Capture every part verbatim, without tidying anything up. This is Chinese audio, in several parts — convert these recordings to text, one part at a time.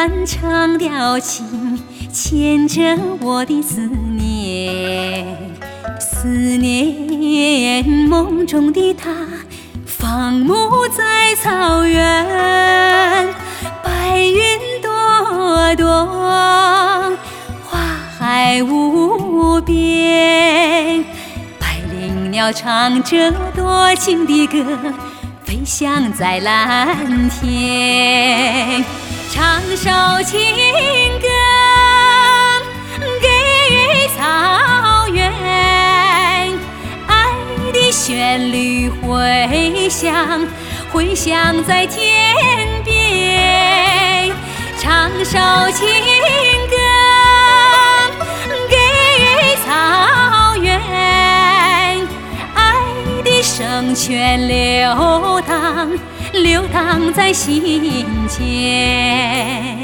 漫长调情，牵着我的思念。思念梦中的他，放牧在草原，白云朵朵，花海无边。百灵鸟唱着多情的歌，飞翔在蓝天，唱首情歌给草原，爱的旋律回响，回响在天边，唱首情歌给草原，爱的圣泉流淌，流淌在心间。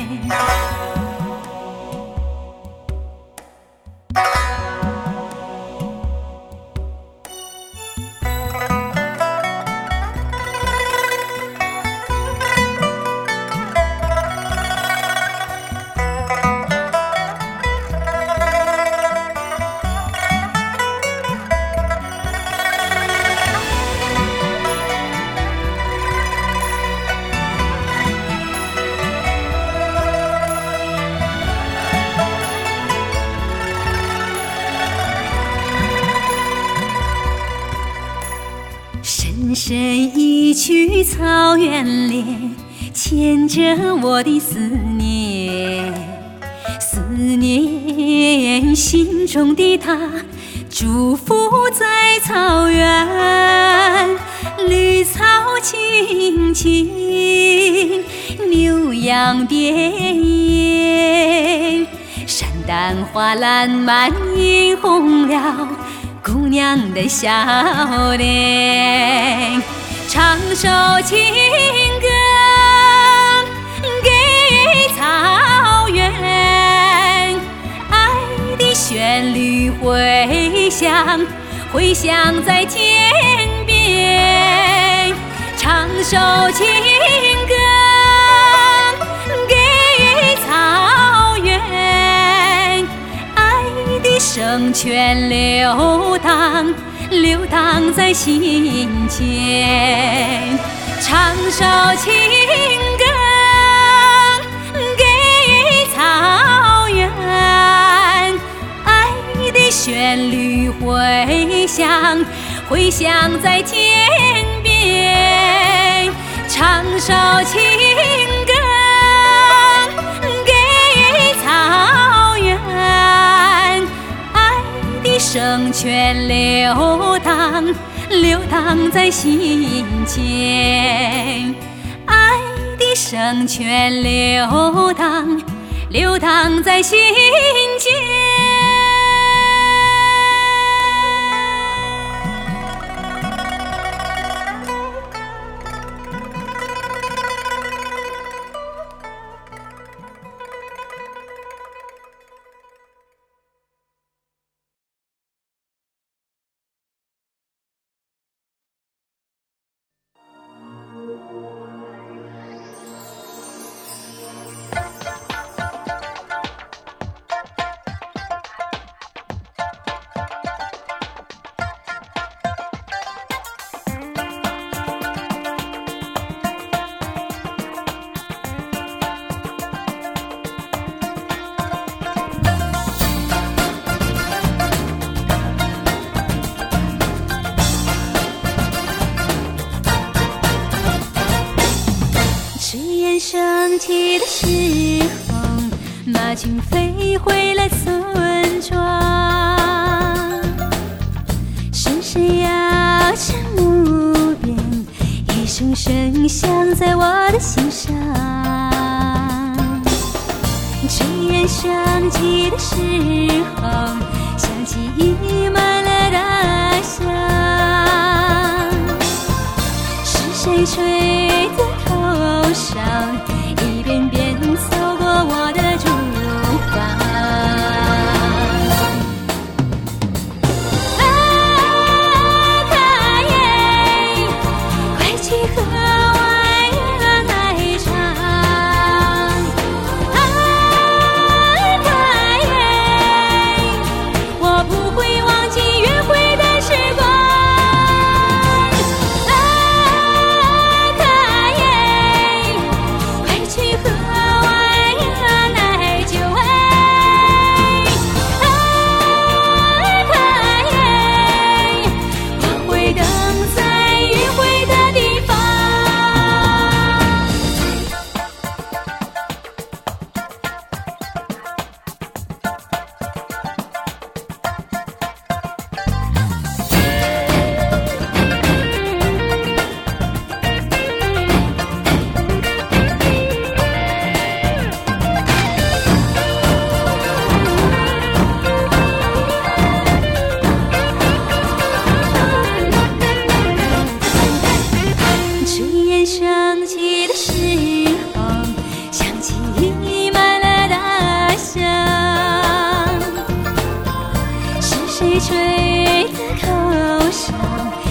深深一曲草原恋，牵着我的思念。思念心中的他，祝福在草原。绿草青青，牛羊遍野，山丹花烂漫映红了姑娘的笑脸，唱首情歌给草原，爱的旋律回响，回响在天边，唱首情歌给草原，爱的圣泉流淌，流淌在心间，唱首情歌给草原，爱的旋律回响，回响在天边，唱首情歌给草原，爱的圣泉流淌，流淌在心间，爱的圣泉流淌，流淌在心间。升起的时候，马群飞回了村庄，声声摇着木鞭，一声声响在我的心上。炊烟升起的时候，响起溢满了大乡，是谁吹在头上，一遍遍走过我的厨房。啊，他耶，快去和外人来唱。啊， 谁吹的口哨？